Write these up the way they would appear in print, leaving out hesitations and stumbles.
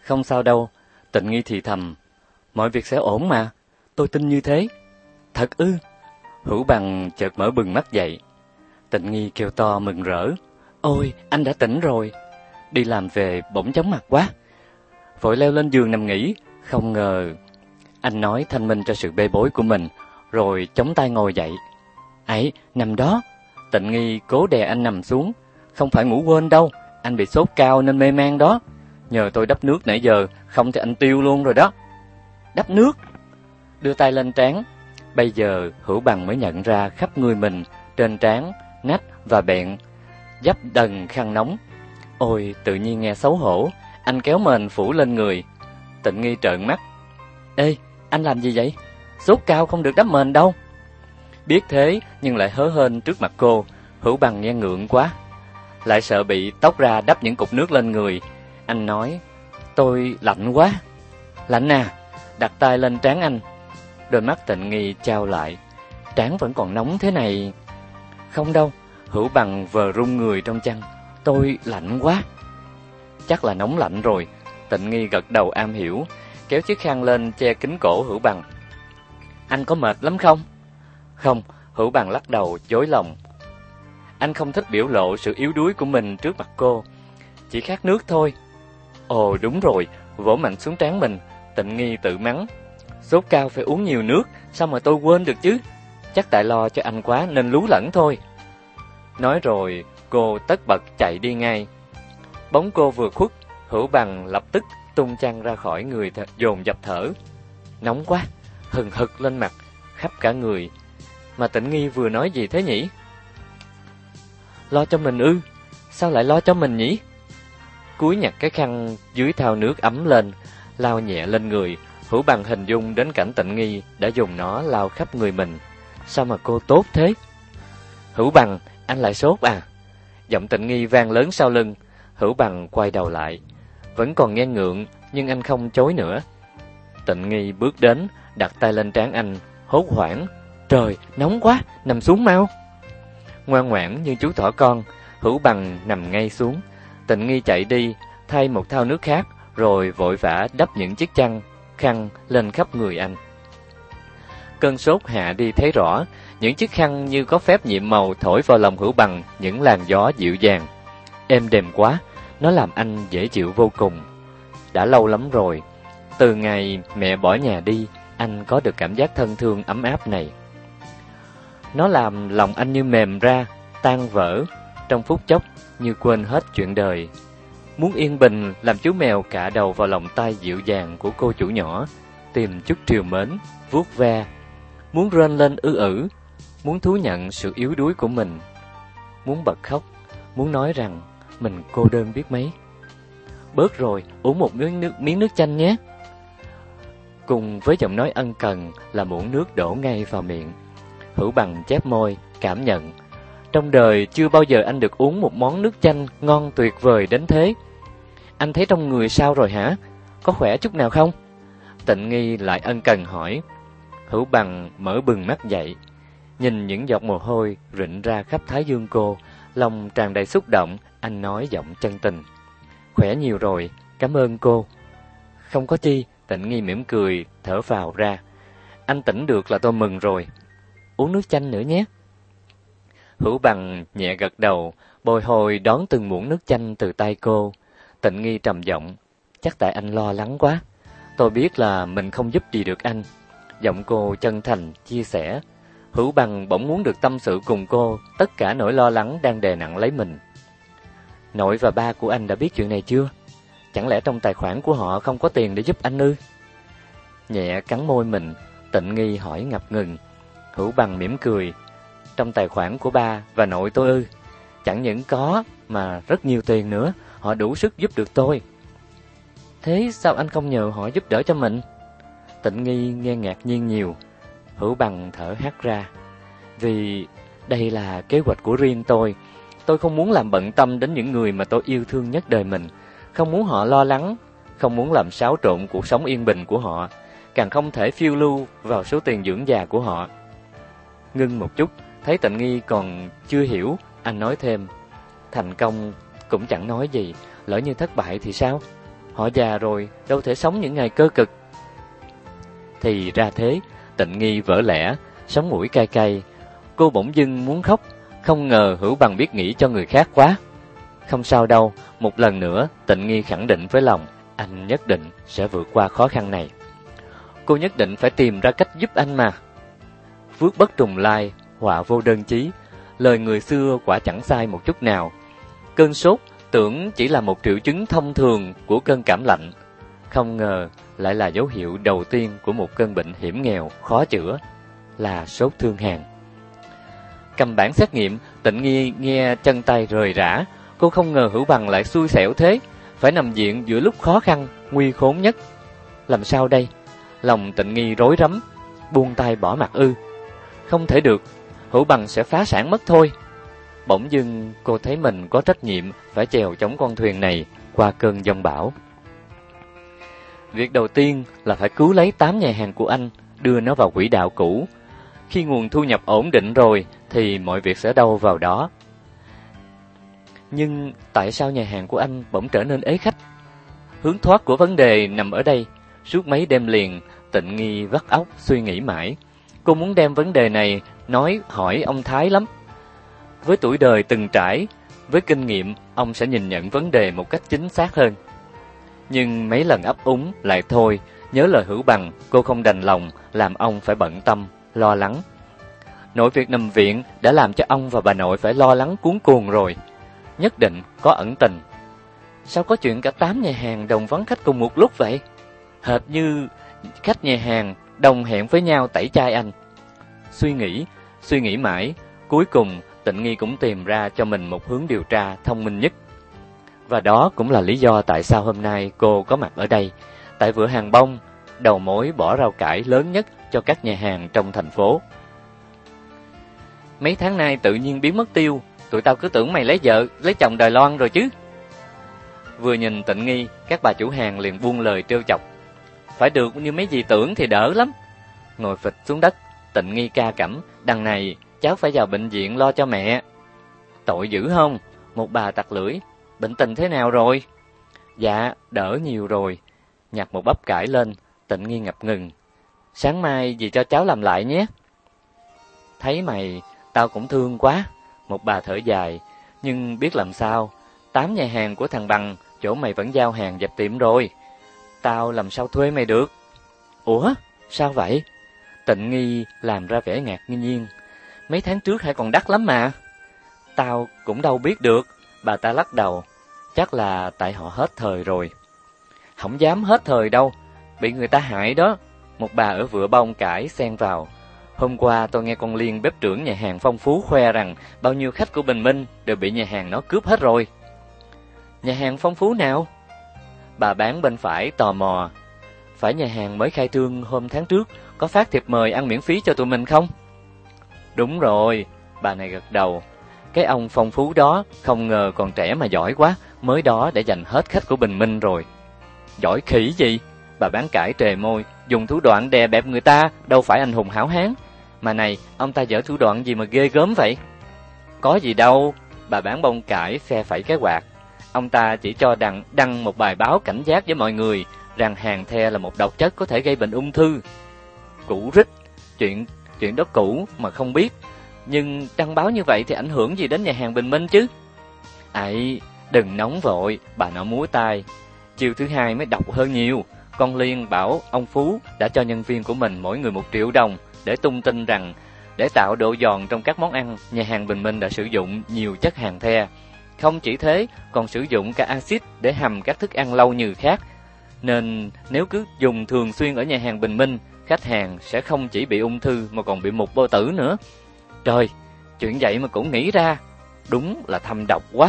Không sao đâu, Tịnh Nghi thì thầm. Mọi việc sẽ ổn mà, tôi tin như thế. Thật ư? Hữu Bằng chợt mở bừng mắt dậy. Tịnh Nghi kêu to mừng rỡ. Ôi, anh đã tỉnh rồi. Đi làm về bỗng chóng mặt quá. Vội leo lên giường nằm nghỉ, không ngờ. Anh nói thanh minh cho sự bê bối của mình, rồi chống tay ngồi dậy. Ấy, nằm đó. Tịnh Nghi cố đè anh nằm xuống. Không phải ngủ quên đâu, anh bị sốt cao nên mê man đó. Nhờ tôi đắp nước nãy giờ, không thì anh tiêu luôn rồi đó. Đắp nước? Đưa tay lên trán. Bây giờ Hữu Bằng mới nhận ra khắp người mình, trên trán, nách và bẹn dắp đần khăn nóng. Ôi, tự nhiên nghe xấu hổ. Anh kéo mền phủ lên người. Tịnh Nghi trợn mắt. Ê, anh làm gì vậy? Sốt cao không được đắp mền đâu. Biết thế nhưng lại hớ hênh trước mặt cô. Hữu Bằng nghe ngượng quá, lại sợ bị tóc ra đắp những cục nước lên người. Anh nói, tôi lạnh quá. Lạnh à? Đặt tay lên trán anh. Đôi mắt Tịnh Nghi trao lại. Trán vẫn còn nóng thế này. Không đâu. Hữu Bằng vờ run người trong chăn. Tôi lạnh quá. Chắc là nóng lạnh rồi. Tịnh Nghi gật đầu am hiểu, kéo chiếc khăn lên che kín cổ Hữu Bằng. Anh có mệt lắm không? Không. Hữu Bằng lắc đầu chối lòng. Anh không thích biểu lộ sự yếu đuối của mình trước mặt cô. Chỉ khát nước thôi. Ồ đúng rồi. Vỗ mạnh xuống trán mình. Tịnh Nghi tự mắng. Sốt cao phải uống nhiều nước, sao mà tôi quên được chứ? Chắc tại lo cho anh quá nên lú lẫn thôi. Nói rồi cô tất bật chạy đi ngay. Bóng cô vừa khuất, Hữu Bằng lập tức tung chăn ra khỏi người dồn dập thở. Nóng quá, hừng hực lên mặt, khắp cả người. Mà Tịnh Nghi vừa nói gì thế nhỉ? Lo cho mình ư? Sao lại lo cho mình nhỉ? Cúi nhặt cái khăn dưới thau nước ấm lên, lau nhẹ lên người. Hữu Bằng hình dung đến cảnh Tịnh Nghi đã dùng nó lau khắp người mình. Sao mà cô tốt thế? Hữu Bằng, anh lại sốt à? Giọng Tịnh Nghi vang lớn sau lưng. Hữu Bằng quay đầu lại. Vẫn còn nghe ngượng, nhưng anh không chối nữa. Tịnh Nghi bước đến, đặt tay lên trán anh, hốt hoảng. Trời, nóng quá, nằm xuống mau. Ngoan ngoãn như chú thỏ con, Hữu Bằng nằm ngay xuống. Tịnh Nghi chạy đi, thay một thau nước khác, rồi vội vã đắp những chiếc chăn, khăn lên khắp người anh. Cơn sốt hạ đi thấy rõ, những chiếc khăn như có phép nhiệm màu thổi vào lòng Hữu Bằng những làn gió dịu dàng. Êm đềm quá, nó làm anh dễ chịu vô cùng. Đã lâu lắm rồi, từ ngày mẹ bỏ nhà đi, anh có được cảm giác thân thương ấm áp này. Nó làm lòng anh như mềm ra, tan vỡ, trong phút chốc như quên hết chuyện đời. Muốn yên bình, làm chú mèo cạ đầu vào lòng tay dịu dàng của cô chủ nhỏ, tìm chút trìu mến, vuốt ve. Muốn rên lên ử, muốn thú nhận sự yếu đuối của mình. Muốn bật khóc, muốn nói rằng mình cô đơn biết mấy. Bớt rồi, uống một miếng nước chanh nhé. Cùng với giọng nói ân cần là muỗng nước đổ ngay vào miệng. Hữu Bằng chép môi, cảm nhận. Trong đời chưa bao giờ anh được uống một món nước chanh ngon tuyệt vời đến thế. Anh thấy trong người sao rồi hả? Có khỏe chút nào không? Tịnh Nghi lại ân cần hỏi. Hữu Bằng mở bừng mắt dậy, nhìn những giọt mồ hôi rịn ra khắp thái dương cô, lòng tràn đầy xúc động. Anh nói giọng chân tình. Khỏe nhiều rồi, cảm ơn cô. Không có chi. Tịnh Nghi mỉm cười, thở vào ra. Anh tỉnh được là tôi mừng rồi. Uống nước chanh nữa nhé. Hữu Bằng nhẹ gật đầu, bồi hồi đón từng muỗng nước chanh từ tay cô. Tịnh Nghi trầm giọng. Chắc tại anh lo lắng quá. Tôi biết là mình không giúp gì được anh. Giọng cô chân thành, chia sẻ. Hữu Bằng bỗng muốn được tâm sự cùng cô tất cả nỗi lo lắng đang đè nặng lấy mình. Nội và ba của anh đã biết chuyện này chưa? Chẳng lẽ trong tài khoản của họ không có tiền để giúp anh ư? Nhẹ cắn môi mình, Tịnh Nghi hỏi ngập ngừng. Hữu Bằng mỉm cười. Trong tài khoản của ba và nội tôi ư? Chẳng những có mà rất nhiều tiền nữa. Họ đủ sức giúp được tôi. Thế sao anh không nhờ họ giúp đỡ cho mình? Tịnh Nghi nghe ngạc nhiên nhiều. Hữu Bằng thở hắt ra. Vì đây là kế hoạch của riêng tôi. Tôi không muốn làm bận tâm đến những người mà tôi yêu thương nhất đời mình. Không muốn họ lo lắng, không muốn làm xáo trộn cuộc sống yên bình của họ, càng không thể phiêu lưu vào số tiền dưỡng già của họ. Ngưng một chút, thấy Tịnh Nghi còn chưa hiểu, anh nói thêm. Thành công cũng chẳng nói gì, lỡ như thất bại thì sao? họ già rồi, đâu thể sống những ngày cơ cực. Thì ra thế, Tịnh Nghi vỡ lẽ, sống mũi cay cay. Cô bỗng dưng muốn khóc, không ngờ Hữu Bằng biết nghĩ cho người khác quá. Không sao đâu, một lần nữa Tịnh Nghi khẳng định với lòng, anh nhất định sẽ vượt qua khó khăn này. Cô nhất định phải tìm ra cách giúp anh mà. Phước bất trùng lai, họa vô đơn chí. Lời người xưa quả chẳng sai một chút nào. Cơn sốt tưởng chỉ là một triệu chứng thông thường của cơn cảm lạnh, không ngờ lại là dấu hiệu đầu tiên của một cơn bệnh hiểm nghèo, khó chữa, là sốt thương hàn. Cầm bản xét nghiệm, Tịnh Nghi nghe chân tay rời rã. Cô không ngờ Hữu Bằng lại xui xẻo thế, phải nằm viện giữa lúc khó khăn, nguy khốn nhất. Làm sao đây? Lòng Tịnh Nghi rối rắm, buông tay bỏ mặc ư? Không thể được, Hữu Bằng sẽ phá sản mất thôi. Bỗng dưng cô thấy mình có trách nhiệm phải chèo chống con thuyền này qua cơn giông bão. Việc đầu tiên là phải cứu lấy 8 nhà hàng của anh, đưa nó vào quỹ đạo cũ. Khi nguồn thu nhập ổn định rồi thì mọi việc sẽ đâu vào đó. Nhưng tại sao nhà hàng của anh bỗng trở nên ế khách? Hướng thoát của vấn đề nằm ở đây. Suốt mấy đêm liền, Tịnh Nghi vắt óc suy nghĩ mãi. Cô muốn đem vấn đề này hỏi ông Thái lắm. Với tuổi đời từng trải, với kinh nghiệm, ông sẽ nhìn nhận vấn đề một cách chính xác hơn. Nhưng mấy lần ấp úng lại thôi, nhớ lời Hữu Bằng, cô không đành lòng làm ông phải bận tâm, lo lắng. Nội việc nằm viện đã làm cho ông và bà nội phải lo lắng cuống cuồng rồi. Nhất định có ẩn tình. Sao có chuyện cả 8 nhà hàng đồng vắng khách cùng một lúc vậy? Hệt như khách nhà hàng đồng hẹn với nhau tẩy chay anh. Suy nghĩ mãi, cuối cùng Tịnh Nghi cũng tìm ra cho mình một hướng điều tra thông minh nhất. Và đó cũng là lý do tại sao hôm nay cô có mặt ở đây. Tại Vựa Hàng Bông, đầu mối bỏ rau cải lớn nhất cho các nhà hàng trong thành phố. Mấy tháng nay tự nhiên biến mất tiêu, tụi tao cứ tưởng mày lấy vợ, lấy chồng Đài Loan rồi chứ. Vừa nhìn Tịnh Nghi, các bà chủ hàng liền buông lời trêu chọc. Phải được như mấy dì tưởng thì đỡ lắm. Ngồi phịch xuống đất, Tịnh Nghi ca cẩm, đằng này cháu phải vào bệnh viện lo cho mẹ. Tội dữ không? Một bà tặc lưỡi, bệnh tình thế nào rồi? Dạ, đỡ nhiều rồi. Nhặt một bắp cải lên, Tịnh Nghi ngập ngừng. Sáng mai dì cho cháu làm lại nhé. Thấy mày, tao cũng thương quá. Một bà thở dài, nhưng biết làm sao. 8 nhà hàng của thằng Bằng, chỗ mày vẫn giao hàng dẹp tiệm rồi. Tao làm sao thuê mày được? Ủa, sao vậy? Tịnh Nghi làm ra vẻ ngạc nhiên. Mấy tháng trước hãy còn đắt lắm mà. Tao cũng đâu biết được. Bà ta lắc đầu. Chắc là tại họ hết thời rồi. Không dám hết thời đâu, bị người ta hại đó. Một bà ở Vựa Bông cãi xen vào. Hôm qua tôi nghe con Liên bếp trưởng nhà hàng Phong Phú khoe rằng bao nhiêu khách của Bình Minh đều bị nhà hàng nó cướp hết rồi. Nhà hàng Phong Phú nào? Bà bán bên phải tò mò. Phải nhà hàng mới khai trương hôm tháng trước, có phát thiệp mời ăn miễn phí cho tụi mình không? Đúng rồi, bà này gật đầu. Cái ông Phong Phú đó không ngờ còn trẻ mà giỏi quá, mới đó đã giành hết khách của Bình Minh rồi. Giỏi khỉ gì? Bà bán cải trề môi, dùng thủ đoạn đè bẹp người ta, đâu phải anh hùng hảo hán. Mà này, ông ta dở thủ đoạn gì mà ghê gớm vậy? Có gì đâu, bà bán bông cải phe phẩy cái quạt. Ông ta chỉ cho đăng một bài báo cảnh giác với mọi người rằng hàng the là một độc chất có thể gây bệnh ung thư. Cũ rích, chuyện đó cũ mà không biết. Nhưng đăng báo như vậy thì ảnh hưởng gì đến nhà hàng Bình Minh chứ? Ấy, đừng nóng vội, bà nọ múa tay. Chiều thứ hai mới độc hơn nhiều. Con Liên bảo ông Phú đã cho nhân viên của mình mỗi người 1 triệu đồng để tung tin rằng để tạo độ giòn trong các món ăn, nhà hàng Bình Minh đã sử dụng nhiều chất hàng the. Không chỉ thế, còn sử dụng cả axit để hầm các thức ăn lâu nhừ khác. Nên nếu cứ dùng thường xuyên ở nhà hàng Bình Minh, khách hàng sẽ không chỉ bị ung thư mà còn bị mục bao tử nữa. Trời, chuyện vậy mà cũng nghĩ ra, đúng là thâm độc quá.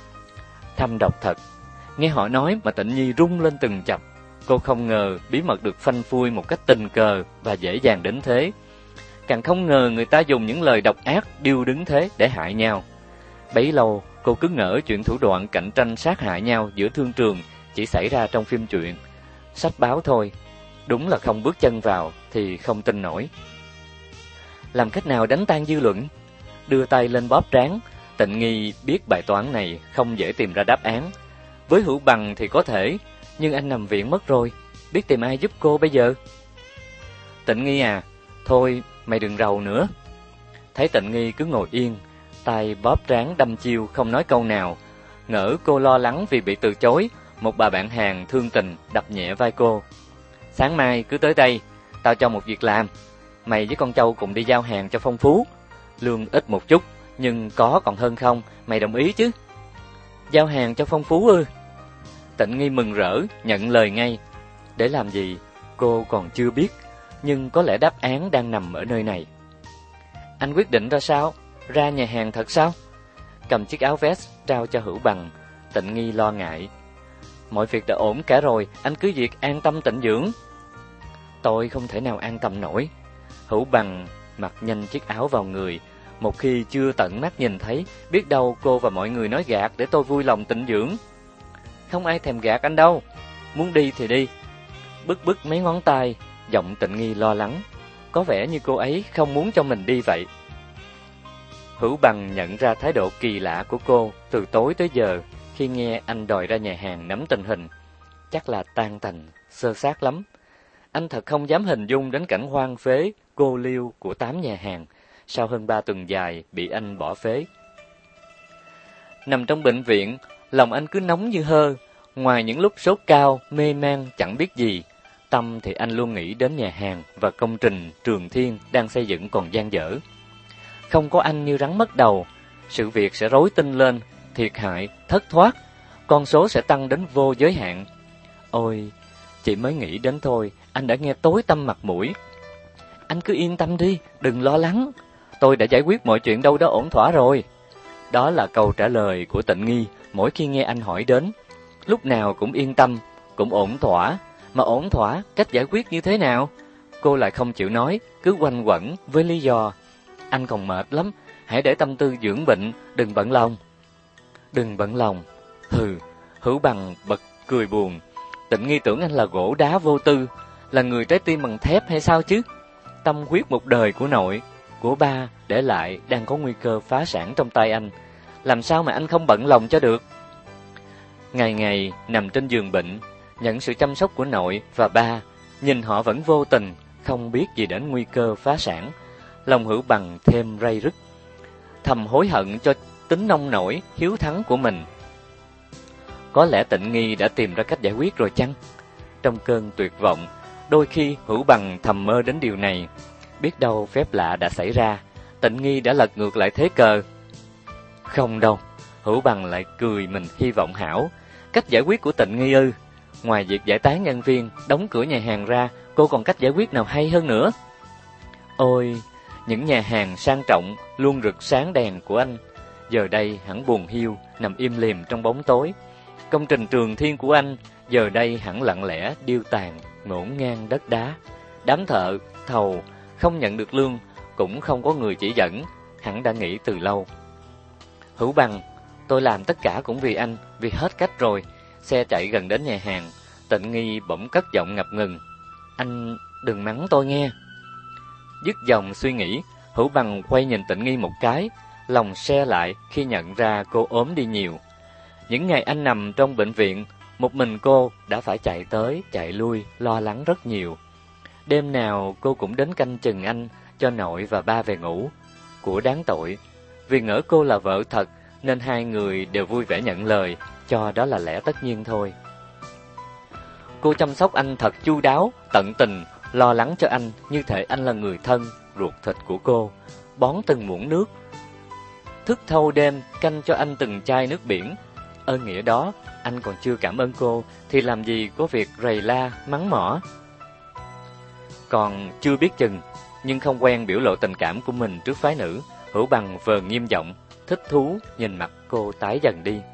Thâm độc thật. Nghe họ nói mà Tịnh Nhi rung lên từng chập. Cô không ngờ bí mật được phanh phui một cách tình cờ và dễ dàng đến thế. Càng không ngờ người ta dùng những lời độc ác điêu đứng thế để hại nhau. Bấy lâu cô cứ ngỡ chuyện thủ đoạn cạnh tranh sát hại nhau giữa thương trường chỉ xảy ra trong phim truyện, sách báo thôi. Đúng là không bước chân vào thì không tin nổi. Làm cách nào đánh tan dư luận? Đưa tay lên bóp trán, Tịnh Nghi biết bài toán này không dễ tìm ra đáp án. Với Hữu Bằng thì có thể, nhưng anh nằm viện mất rồi, biết tìm ai giúp cô bây giờ? Tịnh Nghi à, thôi mày đừng rầu nữa. Thấy Tịnh Nghi cứ ngồi yên, tay bóp trán đăm chiêu không nói câu nào, ngỡ cô lo lắng vì bị từ chối, một bà bạn hàng thương tình đập nhẹ vai cô. Sáng mai cứ tới đây, tao cho một việc làm. Mày với con Châu cùng đi giao hàng cho phong phú. Lương ít một chút, nhưng có còn hơn không, mày đồng ý chứ? Giao hàng cho phong phú ư? Tịnh Nghi mừng rỡ, nhận lời ngay. Để làm gì, cô còn chưa biết, nhưng có lẽ đáp án đang nằm ở nơi này. Anh quyết định ra sao? Ra nhà hàng thật sao? Cầm chiếc áo vest trao cho Hữu Bằng, Tịnh Nghi lo ngại. Mọi việc đã ổn cả rồi, anh cứ việc an tâm tịnh dưỡng. Tôi không thể nào an tâm nổi. Hữu Bằng mặc nhanh chiếc áo vào người. Một khi chưa tận mắt nhìn thấy, biết đâu cô và mọi người nói gạt để tôi vui lòng tịnh dưỡng. Không ai thèm gạt anh đâu. Muốn đi thì đi. Bứt mấy ngón tay, giọng Tịnh Nghi lo lắng. Có vẻ như cô ấy không muốn cho mình đi vậy. Hữu Bằng nhận ra thái độ kỳ lạ của cô từ tối tới giờ khi nghe anh đòi ra nhà hàng nắm tình hình. Chắc là tan tành, xơ xác lắm. Anh thật không dám hình dung đến cảnh hoang phế, cô liêu của 8 nhà hàng sau hơn 3 tuần dài bị anh bỏ phế. Nằm trong bệnh viện, lòng anh cứ nóng như hơ. Ngoài những lúc sốt cao, mê man, chẳng biết gì, tâm thì anh luôn nghĩ đến nhà hàng và công trình Trường Thiên đang xây dựng còn dang dở. Không có anh như rắn mất đầu, sự việc sẽ rối tinh lên, thiệt hại, thất thoát, con số sẽ tăng đến vô giới hạn. Ôi, chỉ mới nghĩ đến thôi, anh đã nghe tối tăm mặt mũi. Anh cứ yên tâm đi, đừng lo lắng. Tôi đã giải quyết mọi chuyện đâu đó ổn thỏa rồi. Đó là câu trả lời của Tịnh Nghi mỗi khi nghe anh hỏi đến. Lúc nào cũng yên tâm, cũng ổn thỏa. Mà ổn thỏa, cách giải quyết như thế nào? Cô lại không chịu nói, cứ quanh quẩn với lý do. Anh còn mệt lắm, hãy để tâm tư dưỡng bệnh, đừng bận lòng. Đừng bận lòng. Hừ, Hữu Bằng bật cười buồn. Tịnh Nghi tưởng anh là gỗ đá vô tư, là người trái tim bằng thép hay sao chứ? Tâm huyết một đời của nội, của ba để lại đang có nguy cơ phá sản trong tay anh. Làm sao mà anh không bận lòng cho được? Ngày ngày nằm trên giường bệnh, nhận sự chăm sóc của nội và ba, nhìn họ vẫn vô tình, không biết gì đến nguy cơ phá sản. Lòng Hữu Bằng thêm ray rứt, thầm hối hận cho tính nông nổi, hiếu thắng của mình. Có lẽ Tịnh Nghi đã tìm ra cách giải quyết rồi chăng? Trong cơn tuyệt vọng, đôi khi Hữu Bằng thầm mơ đến điều này. Biết đâu phép lạ đã xảy ra, Tịnh Nghi đã lật ngược lại thế cờ. Không đâu, Hữu Bằng lại cười mình hy vọng hão. Cách giải quyết của Tịnh Nghi ư? Ngoài việc giải tán nhân viên, đóng cửa nhà hàng ra, cô còn cách giải quyết nào hay hơn nữa? Ôi, những nhà hàng sang trọng luôn rực sáng đèn của anh, giờ đây hẳn buồn hiu, nằm im lìm trong bóng tối. Công trình Trường Thiên của anh, giờ đây hẳn lặng lẽ điêu tàn, ngổn ngang đất đá. Đám thợ, thầu, không nhận được lương, cũng không có người chỉ dẫn, hẳn đã nghỉ từ lâu. Hữu Bằng, tôi làm tất cả cũng vì anh, vì hết cách rồi. Xe chạy gần đến nhà hàng, Tịnh Nghi bỗng cất giọng ngập ngừng. Anh đừng mắng tôi nghe. Dứt dòng suy nghĩ, Hữu Bằng quay nhìn Tịnh Nghi một cái, lòng se lại khi nhận ra cô ốm đi nhiều. Những ngày anh nằm trong bệnh viện, một mình cô đã phải chạy tới, chạy lui, lo lắng rất nhiều. Đêm nào cô cũng đến canh chừng anh, cho nội và ba về ngủ. Của đáng tội, vì ngỡ cô là vợ thật, nên hai người đều vui vẻ nhận lời, cho đó là lẽ tất nhiên thôi. Cô chăm sóc anh thật chu đáo, tận tình, lo lắng cho anh như thể anh là người thân, ruột thịt của cô, bón từng muỗng nước, thức thâu đêm canh cho anh từng chai nước biển. Ơn nghĩa đó, anh còn chưa cảm ơn cô, thì làm gì có việc rầy la, mắng mỏ. Còn chưa biết chừng, nhưng không quen biểu lộ tình cảm của mình trước phái nữ, Hữu Bằng vờ nghiêm giọng, thích thú nhìn mặt cô tái dần đi.